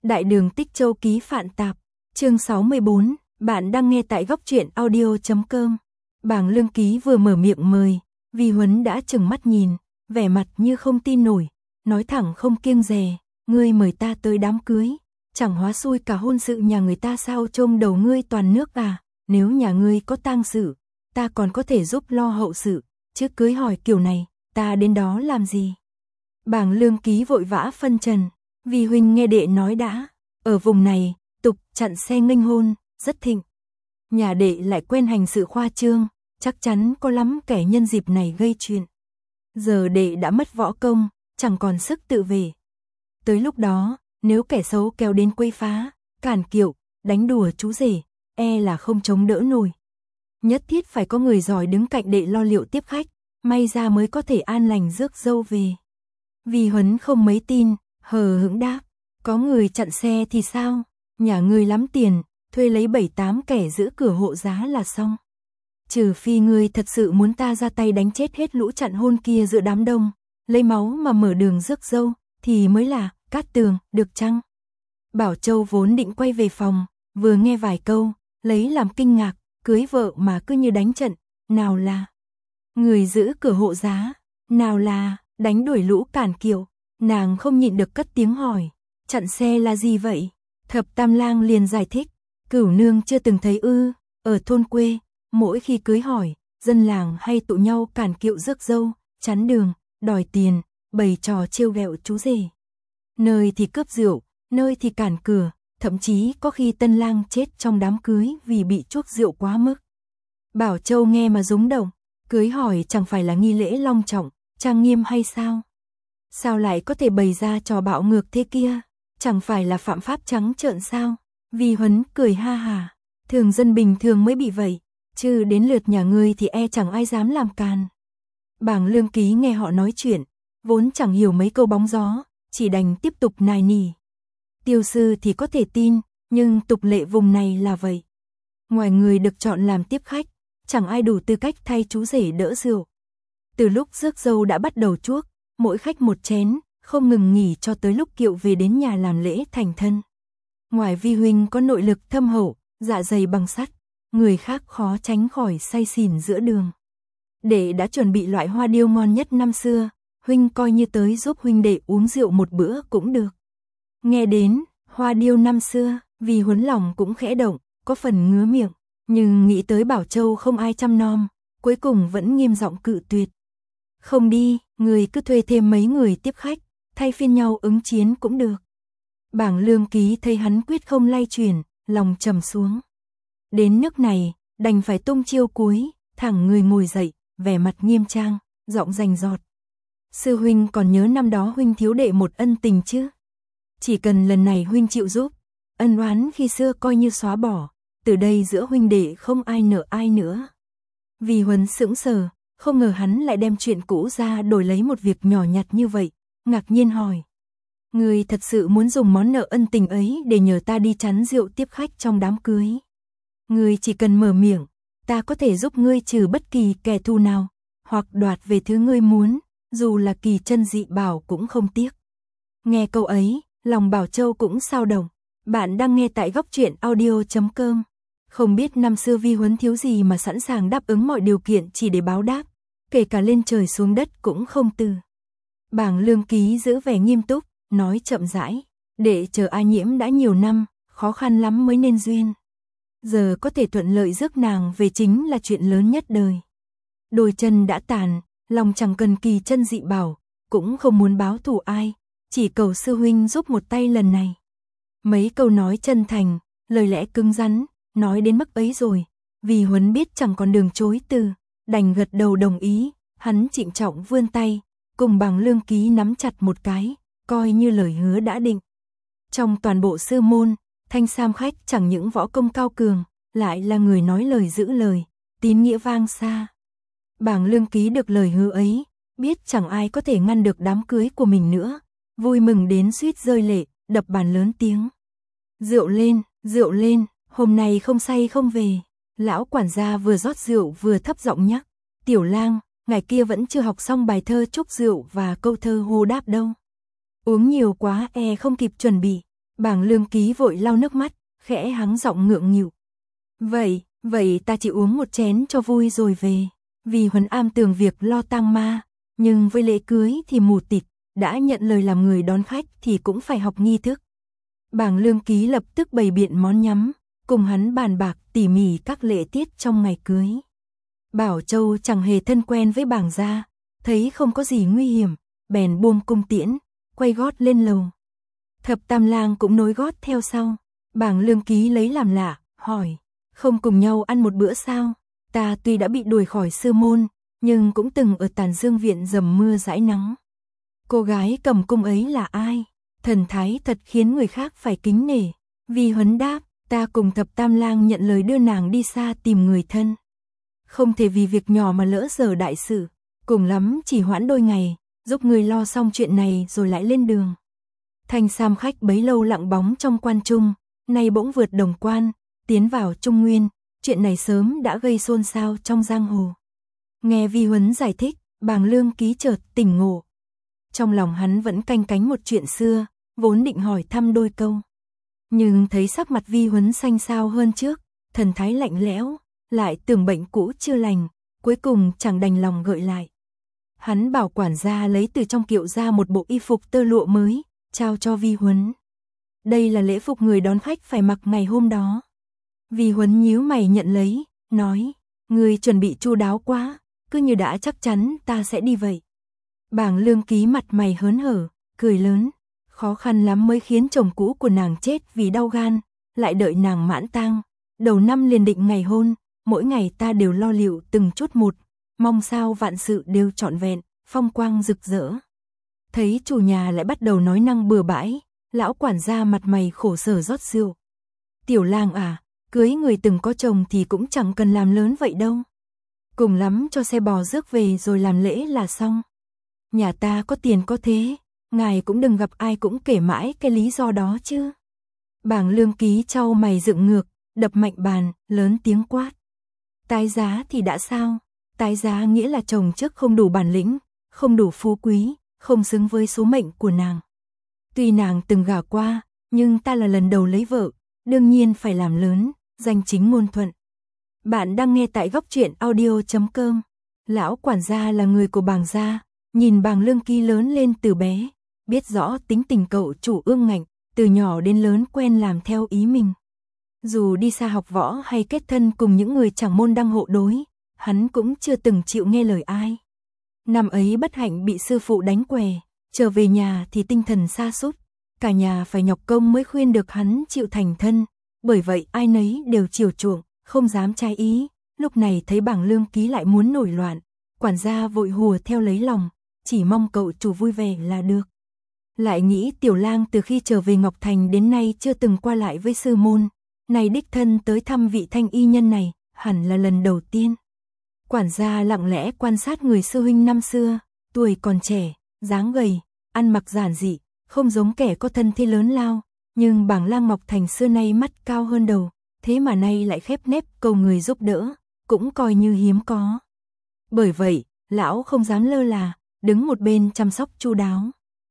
Đại đường Tích Châu ký Phạn Tạp, chương 64, bạn đang nghe tại góc truyện audio.com. Bàng Lương Ký vừa mở miệng mời, Vi Huấn đã trừng mắt nhìn, vẻ mặt như không tin nổi, nói thẳng không kiêng dè, ngươi mời ta tới đám cưới, chẳng hóa xui cả hôn sự nhà người ta sao, trông đầu ngươi toàn nước à, nếu nhà ngươi có tang sự, ta còn có thể giúp lo hậu sự, chứ cưới hỏi kiểu này, ta đến đó làm gì. Bàng Lương Ký vội vã phân trần, vì huynh nghe đệ nói đã, ở vùng này, tục chặn xe nghênh hôn, rất thịnh. Nhà đệ lại quen hành sự khoa trương, chắc chắn có lắm kẻ nhân dịp này gây chuyện. Giờ đệ đã mất võ công, chẳng còn sức tự vệ. Tới lúc đó, nếu kẻ xấu kéo đến quấy phá, cản kiệu, đánh đùa chú rể, e là không chống đỡ nổi. Nhất thiết phải có người giỏi đứng cạnh đệ lo liệu tiếp khách, may ra mới có thể an lành rước dâu về. Vi Huấn không mấy tin, hờ hững đáp, có người chặn xe thì sao, nhà ngươi lắm tiền, thuê lấy 7-8 kẻ giữ cửa hộ giá là xong. Trừ phi ngươi thật sự muốn ta ra tay đánh chết hết lũ chặn hôn kia giữa đám đông, lấy máu mà mở đường rước dâu, thì mới là, Cát Tường, được chăng? Bảo Châu vốn định quay về phòng, vừa nghe vài câu, lấy làm kinh ngạc, cưới vợ mà cứ như đánh trận, nào là người giữ cửa hộ giá, nào là đánh đuổi lũ cản kiệu, nàng không nhịn được cất tiếng hỏi, chặn xe là gì vậy? Thập Tam Lang liền giải thích, Cửu nương chưa từng thấy ư, ở thôn quê, mỗi khi cưới hỏi, dân làng hay tụ nhau cản kiệu rước dâu, chắn đường, đòi tiền, bày trò trêu ghẹo chú rể. Nơi thì cướp rượu, nơi thì cản cửa, thậm chí có khi tân lang chết trong đám cưới vì bị chuốc rượu quá mức. Bảo Châu nghe mà rúng động, cưới hỏi chẳng phải là nghi lễ long trọng, trang nghiêm hay sao? Sao lại có thể bày ra trò bạo ngược thế kia? Chẳng phải là phạm pháp trắng trợn sao? Vi Huấn cười ha hà, thường dân bình thường mới bị vậy, chứ đến lượt nhà ngươi thì e chẳng ai dám làm càn. Bàng Lương Ký nghe họ nói chuyện, vốn chẳng hiểu mấy câu bóng gió, chỉ đành tiếp tục nài nỉ. Tiêu sư thì có thể tin, nhưng tục lệ vùng này là vậy. Ngoài người được chọn làm tiếp khách, chẳng ai đủ tư cách thay chú rể đỡ rượu. Từ lúc rước dâu đã bắt đầu chuốc, mỗi khách một chén, không ngừng nghỉ cho tới lúc kiệu về đến nhà làm lễ thành thân. Ngoài Vi huynh có nội lực thâm hậu, dạ dày bằng sắt, người khác khó tránh khỏi say xỉn giữa đường. Đệ đã chuẩn bị loại hoa điêu ngon nhất năm xưa, huynh coi như tới giúp huynh đệ uống rượu một bữa cũng được. Nghe đến hoa điêu năm xưa, Vi Huấn lòng cũng khẽ động, có phần ngứa miệng, nhưng nghĩ tới Bảo Châu không ai chăm nom, cuối cùng vẫn nghiêm giọng cự tuyệt. Không đi, người cứ thuê thêm mấy người tiếp khách, thay phiên nhau ứng chiến cũng được. Bàng Lương Ký thấy hắn quyết không lay chuyển, lòng trầm xuống. Đến nước này, đành phải tung chiêu cuối, thẳng người ngồi dậy, vẻ mặt nghiêm trang, giọng rành rọt. Sư huynh còn nhớ năm đó huynh thiếu đệ một ân tình chứ? Chỉ cần lần này huynh chịu giúp, ân oán khi xưa coi như xóa bỏ, từ đây giữa huynh đệ không ai nợ ai nữa. Vi Huấn sững sờ, không ngờ hắn lại đem chuyện cũ ra đổi lấy một việc nhỏ nhặt như vậy, ngạc nhiên hỏi. Ngươi thật sự muốn dùng món nợ ân tình ấy để nhờ ta đi chắn rượu tiếp khách trong đám cưới? Ngươi chỉ cần mở miệng, ta có thể giúp ngươi trừ bất kỳ kẻ thù nào, hoặc đoạt về thứ ngươi muốn, dù là kỳ chân dị bảo cũng không tiếc. Nghe câu ấy, lòng Bảo Châu cũng xao động. Bạn đang nghe tại góc truyện audio.com. Không biết năm xưa Vi Huấn thiếu gì mà sẵn sàng đáp ứng mọi điều kiện chỉ để báo đáp, kể cả lên trời xuống đất cũng không từ. Bàng Lương Ký giữ vẻ nghiêm túc, nói chậm rãi, để chờ A Nhiễm đã nhiều năm, khó khăn lắm mới nên duyên. Giờ có thể thuận lợi rước nàng về chính là chuyện lớn nhất đời. Đôi chân đã tàn, lòng chẳng cần kỳ chân dị bảo, cũng không muốn báo thù ai, chỉ cầu sư huynh giúp một tay lần này. Mấy câu nói chân thành, lời lẽ cứng rắn, nói đến mức ấy rồi, vì Huấn biết chẳng còn đường chối từ, đành gật đầu đồng ý, hắn trịnh trọng vươn tay, cùng Bàng Lương Ký nắm chặt một cái, coi như lời hứa đã định. Trong toàn bộ sư môn, Thanh Sam khách chẳng những võ công cao cường, lại là người nói lời giữ lời, tín nghĩa vang xa. Bàng Lương Ký được lời hứa ấy, biết chẳng ai có thể ngăn được đám cưới của mình nữa, vui mừng đến suýt rơi lệ, đập bàn lớn tiếng. Rượu lên, hôm nay không say không về. Lão quản gia vừa rót rượu vừa thấp giọng nhắc, Tiểu Lang, ngày kia vẫn chưa học xong bài thơ chúc rượu và câu thơ hô đáp đâu. Uống nhiều quá e không kịp chuẩn bị. Bảng Lương Ký vội lau nước mắt, khẽ hắng giọng ngượng nghịu. Vậy ta chỉ uống một chén cho vui rồi về. Vì Huấn am tường việc lo tang ma, nhưng với lễ cưới thì mù tịt, đã nhận lời làm người đón khách thì cũng phải học nghi thức. Bảng Lương Ký lập tức bày biện món nhắm, cùng hắn bàn bạc tỉ mỉ các lễ tiết trong ngày cưới. Bảo Châu chẳng hề thân quen với bảng gia, thấy không có gì nguy hiểm, bèn buông cung tiễn, quay gót lên lầu. Thập Tam Lang cũng nối gót theo sau. Bảng Lương Ký lấy làm lạ, hỏi, không cùng nhau ăn một bữa sao? Ta tuy đã bị đuổi khỏi sư môn, nhưng cũng từng ở Tàn Dương viện dầm mưa dãi nắng. Cô gái cầm cung ấy là ai? Thần thái thật khiến người khác phải kính nể. Vi Huấn đáp, ta cùng Thập Tam Lang nhận lời đưa nàng đi xa tìm người thân. Không thể vì việc nhỏ mà lỡ dở đại sự, cùng lắm chỉ hoãn đôi ngày, giúp người lo xong chuyện này rồi lại lên đường. Thanh Sam khách bấy lâu lặng bóng trong quan trung, nay bỗng vượt đồng quan, tiến vào Trung Nguyên, chuyện này sớm đã gây xôn xao trong giang hồ. Nghe Vi Huấn giải thích, Bàng Lương Ký chợt tỉnh ngộ. Trong lòng hắn vẫn canh cánh một chuyện xưa, vốn định hỏi thăm đôi câu. Nhưng thấy sắc mặt Vi Huấn xanh xao hơn trước, thần thái lạnh lẽo, lại tưởng bệnh cũ chưa lành, cuối cùng chẳng đành lòng gợi lại. Hắn bảo quản gia lấy từ trong kiệu ra một bộ y phục tơ lụa mới, trao cho Vi Huấn. Đây là lễ phục người đón khách phải mặc ngày hôm đó. Vi Huấn nhíu mày nhận lấy, nói, người chuẩn bị chu đáo quá, cứ như đã chắc chắn ta sẽ đi vậy. Bàng Lương Ký mặt mày hớn hở, cười lớn, khó khăn lắm mới khiến chồng cũ của nàng chết vì đau gan, lại đợi nàng mãn tang, đầu năm liền định ngày hôn, mỗi ngày ta đều lo liệu từng chút một, mong sao vạn sự đều trọn vẹn, phong quang rực rỡ. Thấy chủ nhà lại bắt đầu nói năng bừa bãi, lão quản gia mặt mày khổ sở rót rượu. Tiểu Lang à, cưới người từng có chồng thì cũng chẳng cần làm lớn vậy đâu. Cùng lắm cho xe bò rước về rồi làm lễ là xong. Nhà ta có tiền có thế, ngài cũng đừng gặp ai cũng kể mãi cái lý do đó chứ. Bàng Lương Ký chau mày dựng ngược, đập mạnh bàn, lớn tiếng quát. Tái giá thì đã sao? Tái giá nghĩa là chồng trước không đủ bản lĩnh, không đủ phú quý, không xứng với số mệnh của nàng. Tuy nàng từng gả qua, nhưng ta là lần đầu lấy vợ, đương nhiên phải làm lớn, danh chính ngôn thuận. Bạn đang nghe tại Góc Truyện Audio.com. Lão quản gia là người của Bàng gia, nhìn Bàng Lương Ký lớn lên từ bé, biết rõ tính tình cậu chủ ương ngạnh, từ nhỏ đến lớn quen làm theo ý mình. Dù đi xa học võ hay kết thân cùng những người chẳng môn đăng hộ đối, hắn cũng chưa từng chịu nghe lời ai. Năm ấy bất hạnh bị sư phụ đánh què, trở về nhà thì tinh thần sa sút, cả nhà phải nhọc công mới khuyên được hắn chịu thành thân, bởi vậy ai nấy đều chiều chuộng, không dám trái ý. Lúc này thấy Bàng Lương Ký lại muốn nổi loạn, quản gia vội hùa theo lấy lòng, chỉ mong cậu chủ vui vẻ là được. Lại nghĩ Tiểu Lang từ khi trở về Ngọc Thành đến nay chưa từng qua lại với sư môn, này đích thân tới thăm vị thanh y nhân này, hẳn là lần đầu tiên. Quản gia lặng lẽ quan sát người sư huynh năm xưa, tuổi còn trẻ, dáng gầy, ăn mặc giản dị, không giống kẻ có thân thế lớn lao, nhưng Bàng Lang Ngọc Thành xưa nay mắt cao hơn đầu, thế mà nay lại khép nép cầu người giúp đỡ, cũng coi như hiếm có. Bởi vậy, lão không dám lơ là, đứng một bên chăm sóc chu đáo.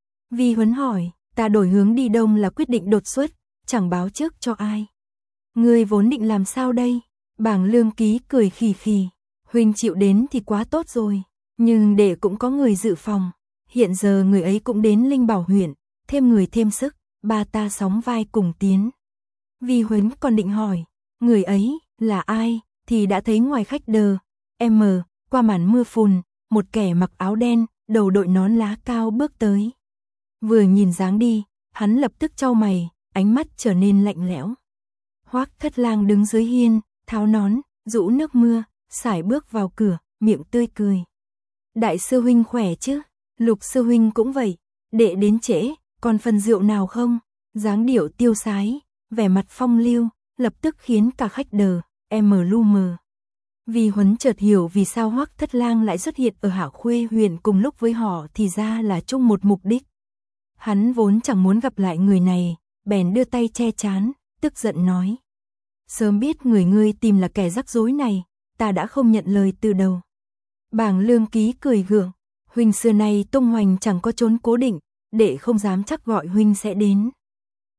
Vi Huấn hỏi, ta đổi hướng đi đông là quyết định đột xuất, chẳng báo trước cho ai. Ngươi vốn định làm sao đây? Bàng Lương Ký cười khì khì, huynh chịu đến thì quá tốt rồi, nhưng để cũng có người dự phòng. Hiện giờ người ấy cũng đến Linh Bảo huyện, thêm người thêm sức, ba ta sóng vai cùng tiến. Vi Huấn còn định hỏi, người ấy là ai, thì đã thấy ngoài khách đờ, qua màn mưa phùn, một kẻ mặc áo đen, đầu đội nón lá cao bước tới. Vừa nhìn dáng đi, hắn lập tức chau mày, ánh mắt trở nên lạnh lẽo. Hoắc Thất Lang đứng dưới hiên, tháo nón, rũ nước mưa, sải bước vào cửa, miệng tươi cười. Đại sư huynh khỏe chứ? Lục sư huynh cũng vậy, đệ đến trễ, còn phần rượu nào không? Dáng điệu tiêu sái, vẻ mặt phong lưu, lập tức khiến cả khách đờ, lu mờ. Vi Huấn chợt hiểu vì sao Hoắc Thất Lang lại xuất hiện ở Hạ Khuê huyện cùng lúc với họ, thì ra là chung một mục đích. Hắn vốn chẳng muốn gặp lại người này, bèn đưa tay che trán, tức giận nói. Sớm biết người ngươi tìm là kẻ rắc rối này, ta đã không nhận lời từ đầu. Bàng Lương Ký cười gượng, huynh xưa nay tung hoành chẳng có chốn cố định, đệ không dám chắc gọi huynh sẽ đến.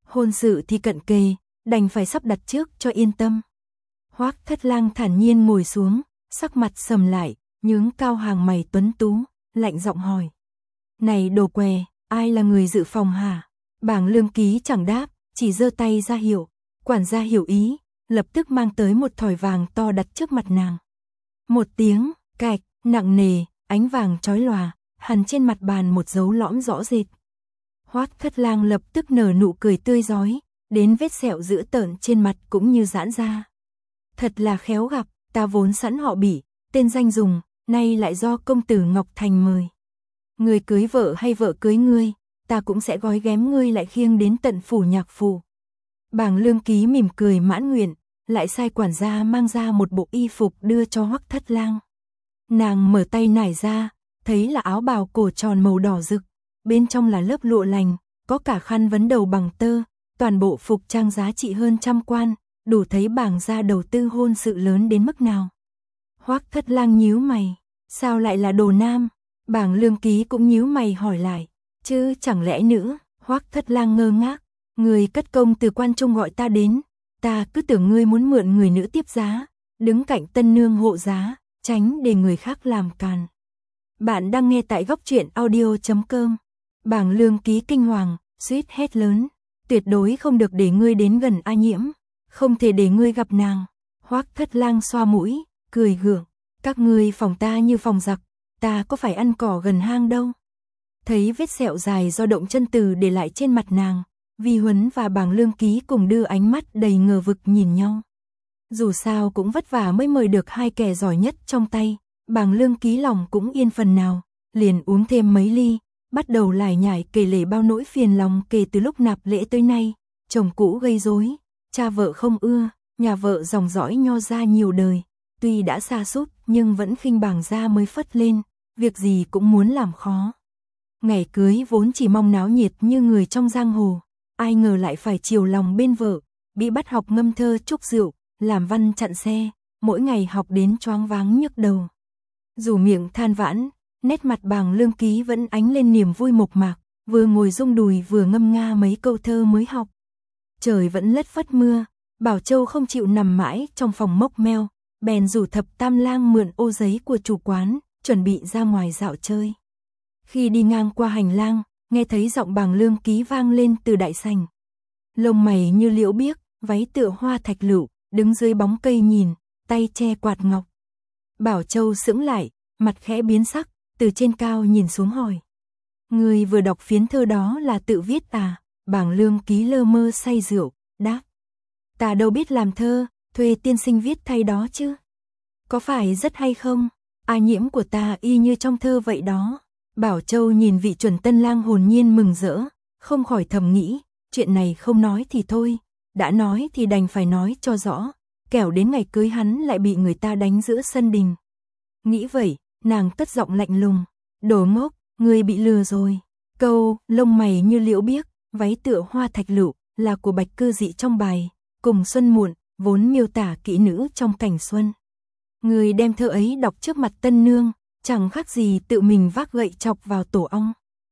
Hôn sự thì cận kề, đành phải sắp đặt trước cho yên tâm. Hoắc Thất Lang thản nhiên ngồi xuống, sắc mặt sầm lại, nhướng cao hàng mày tuấn tú, lạnh giọng hỏi. Này đồ què, ai là người dự phòng hả? Bảng Lương Ký chẳng đáp, chỉ giơ tay ra hiệu. Quản gia hiểu ý, lập tức mang tới một thỏi vàng to đặt trước mặt nàng. Một tiếng, cạch, nặng nề, ánh vàng chói lòa, hằn trên mặt bàn một dấu lõm rõ rệt. Hoắc Thất Lang lập tức nở nụ cười tươi rói, đến vết sẹo dữ tợn trên mặt cũng như giãn ra. Thật là khéo gặp, ta vốn sẵn họ Bỉ, tên danh dùng, nay lại do công tử Ngọc Thành mời. Ngươi cưới vợ hay vợ cưới ngươi, ta cũng sẽ gói ghém ngươi lại khiêng đến tận phủ nhạc phủ. Bảng Lương Ký mỉm cười mãn nguyện, lại sai quản gia mang ra một bộ y phục đưa cho Hoắc Thất Lang. Nàng mở tay nải ra, thấy là áo bào cổ tròn màu đỏ rực, bên trong là lớp lụa lành, có cả khăn vấn đầu bằng tơ, toàn bộ phục trang giá trị hơn 100 quan, đủ thấy bảng gia đầu tư hôn sự lớn đến mức nào. Hoắc Thất Lang nhíu mày, sao lại là đồ nam? Bảng Lương Ký cũng nhíu mày hỏi lại, chứ chẳng lẽ nữa? Hoắc Thất Lang ngơ ngác, người cất công từ quan trung gọi ta đến, ta cứ tưởng ngươi muốn mượn người nữ tiếp giá, đứng cạnh tân nương hộ giá, tránh để người khác làm càn. Bạn đang nghe tại góc truyện audio.com. Bảng Lương Ký kinh hoàng, suýt hét lớn, tuyệt đối không được để ngươi đến gần A Nhiễm, không thể để ngươi gặp nàng. Hoắc Thất Lang xoa mũi, cười gượng, các ngươi phòng ta như phòng giặc, ta có phải ăn cỏ gần hang đâu. Thấy vết sẹo dài do động chân từ để lại trên mặt nàng, Vi Huấn và Bảng Lương Ký cùng đưa ánh mắt đầy ngờ vực nhìn nhau. Dù sao cũng vất vả mới mời được hai kẻ giỏi nhất trong tay, Bảng Lương Ký lòng cũng yên phần nào, liền uống thêm mấy ly, bắt đầu lải nhải kể lể bao nỗi phiền lòng kể từ lúc nạp lễ tới nay. Chồng cũ gây rối, cha vợ không ưa, nhà vợ dòng dõi Nho gia nhiều đời, tuy đã sa sút nhưng vẫn khinh Bảng gia mới phất lên, việc gì cũng muốn làm khó. Ngày cưới vốn chỉ mong náo nhiệt như người trong giang hồ, ai ngờ lại phải chiều lòng bên vợ, bị bắt học ngâm thơ trúc rượu, làm văn chặn xe, mỗi ngày học đến choáng váng nhức đầu. Dù miệng than vãn, nét mặt Bảng Lương Ký vẫn ánh lên niềm vui mộc mạc, vừa ngồi rung đùi vừa ngâm nga mấy câu thơ mới học. Trời vẫn lất phất mưa, Bảo Châu không chịu nằm mãi trong phòng mốc meo, bèn rủ Thập Tam Lang mượn ô giấy của chủ quán, chuẩn bị ra ngoài dạo chơi. Khi đi ngang qua hành lang, nghe thấy giọng Bảng Lương Ký vang lên từ đại sảnh. Lông mày như liễu biếc, váy tựa hoa thạch lựu, đứng dưới bóng cây nhìn, tay che quạt ngọc. Bảo Châu sững lại, mặt khẽ biến sắc, từ trên cao nhìn xuống hỏi. Người vừa đọc phiến thơ đó là tự viết à? Bảng Lương Ký lơ mơ say rượu, đáp. Ta đâu biết làm thơ, thuê tiên sinh viết thay đó chứ. Có phải rất hay không? A Nhiễm của ta y như trong thơ vậy đó. Bảo Châu nhìn vị chuẩn tân lang hồn nhiên mừng rỡ, không khỏi thầm nghĩ, chuyện này không nói thì thôi, đã nói thì đành phải nói cho rõ, kẻo đến ngày cưới hắn lại bị người ta đánh giữa sân đình. Nghĩ vậy, nàng cất giọng lạnh lùng, đồ ngốc, ngươi bị lừa rồi. Câu lông mày như liễu biếc, váy tựa hoa thạch lựu là của Bạch Cư Dị trong bài Cùng Xuân Muộn, vốn miêu tả kỹ nữ trong cảnh xuân. Người đem thơ ấy đọc trước mặt tân nương, chẳng khác gì tự mình vác gậy chọc vào tổ ong.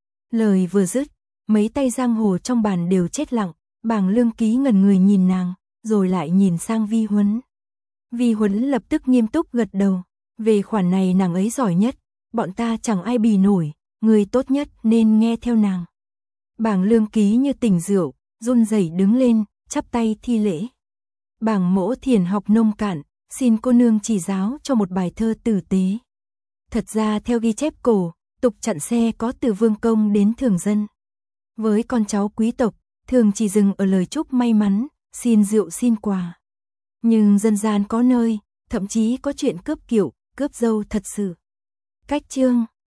Lời vừa dứt, mấy tay giang hồ trong bàn đều chết lặng, Bảng Lương Ký ngẩn người nhìn nàng, rồi lại nhìn sang Vi Huấn. Vi Huấn lập tức nghiêm túc gật đầu, về khoản này nàng ấy giỏi nhất, bọn ta chẳng ai bì nổi, người tốt nhất nên nghe theo nàng. Bảng Lương Ký như tỉnh rượu, run rẩy đứng lên, chắp tay thi lễ. Bảng mỗ thiền học nông cạn, xin cô nương chỉ giáo cho một bài thơ tử tế. Thật ra theo ghi chép cổ, tục chặn xe có từ vương công đến thường dân. Với con cháu quý tộc, thường chỉ dừng ở lời chúc may mắn, xin rượu xin quà. Nhưng dân gian có nơi, thậm chí có chuyện cướp kiệu, cướp dâu thật sự. Cách chương